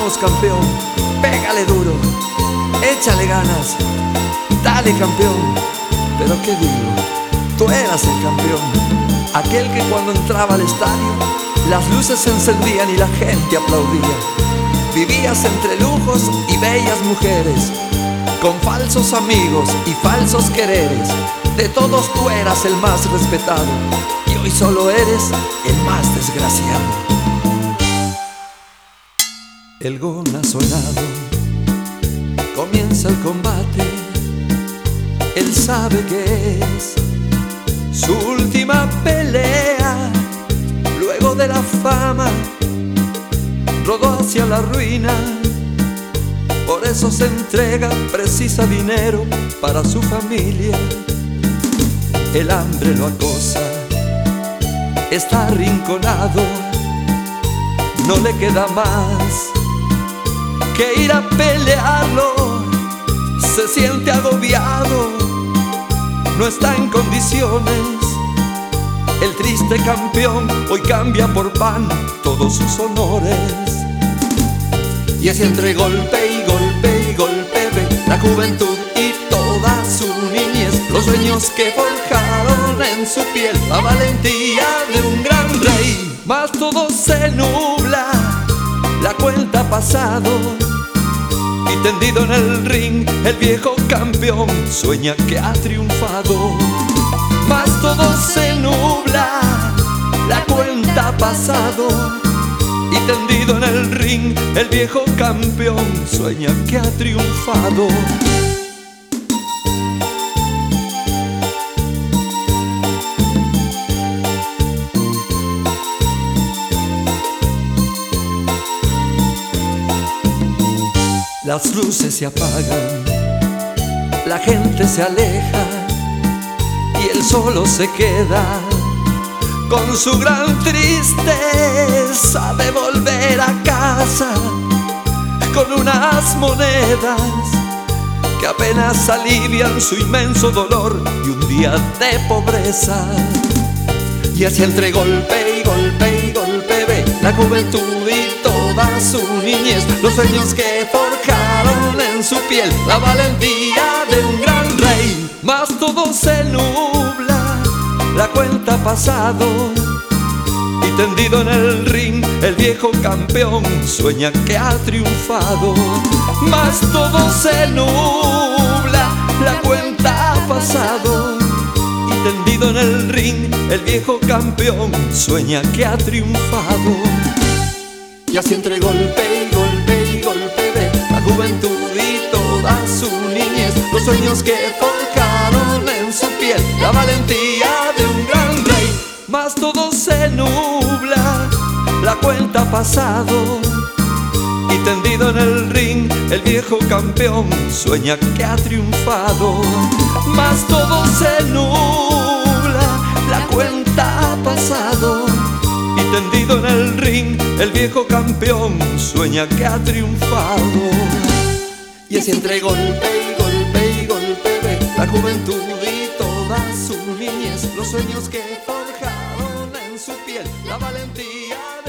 Vamos, campeón, pégale duro, échale ganas, dale, campeón. Pero qué digo, tú eras el campeón, aquel que cuando entraba al estadio las luces se encendían y la gente aplaudía. Vivías entre lujos y bellas mujeres, con falsos amigos y falsos quereres. De todos tú eras el más respetado y hoy solo eres el más desgraciado. El gong ha sonado, comienza el combate. Él sabe que es su última pelea. Luego de la fama rodó hacia la ruina. Por eso se entrega, precisa dinero para su familia. El hambre lo acosa, está arrinconado, no le queda más que ir a pelearlo. Se siente agobiado, no está en condiciones. El triste campeón hoy cambia por pan todos sus honores. Y así entre golpe y golpe y golpe ve la juventud y toda su niñez, los sueños que forjaron en su piel la valentía de un gran rey. Mas todo se nubla, la cuenta ha pasado, y tendido en el ring el viejo campeón sueña que ha triunfado. Mas todo se nubla, la cuenta ha pasado, y tendido en el ring el viejo campeón sueña que ha triunfado. Las luces se apagan, la gente se aleja y él solo se queda con su gran tristeza de volver a casa con unas monedas que apenas alivian su inmenso dolor y un día de pobreza. Y así entre golpe y golpe y golpe ve la juventud y toda su niñez, los sueños que forjaron en su piel la valentía de un gran rey. Mas todo se nubla, la cuenta ha pasado, y tendido en el ring el viejo campeón sueña que ha triunfado. Mas todo se nubla, la cuenta ha pasado, y tendido en el ring el viejo campeón sueña que ha triunfado. Y así entre golpe y golpe y golpe ve la juventud y toda su niñez, los sueños que forjaron en su piel la valentía de un gran rey. Mas todo se nubla, la cuenta ha pasado, y tendido en el ring el viejo campeón sueña que ha triunfado. Mas todo se nubla, la cuenta ha pasado, y tendido en el ring el viejo campeón sueña que ha triunfado. Y así entre golpe y golpe y golpe ve la juventud y toda su niñez, los sueños que forjaron en su piel la valentía de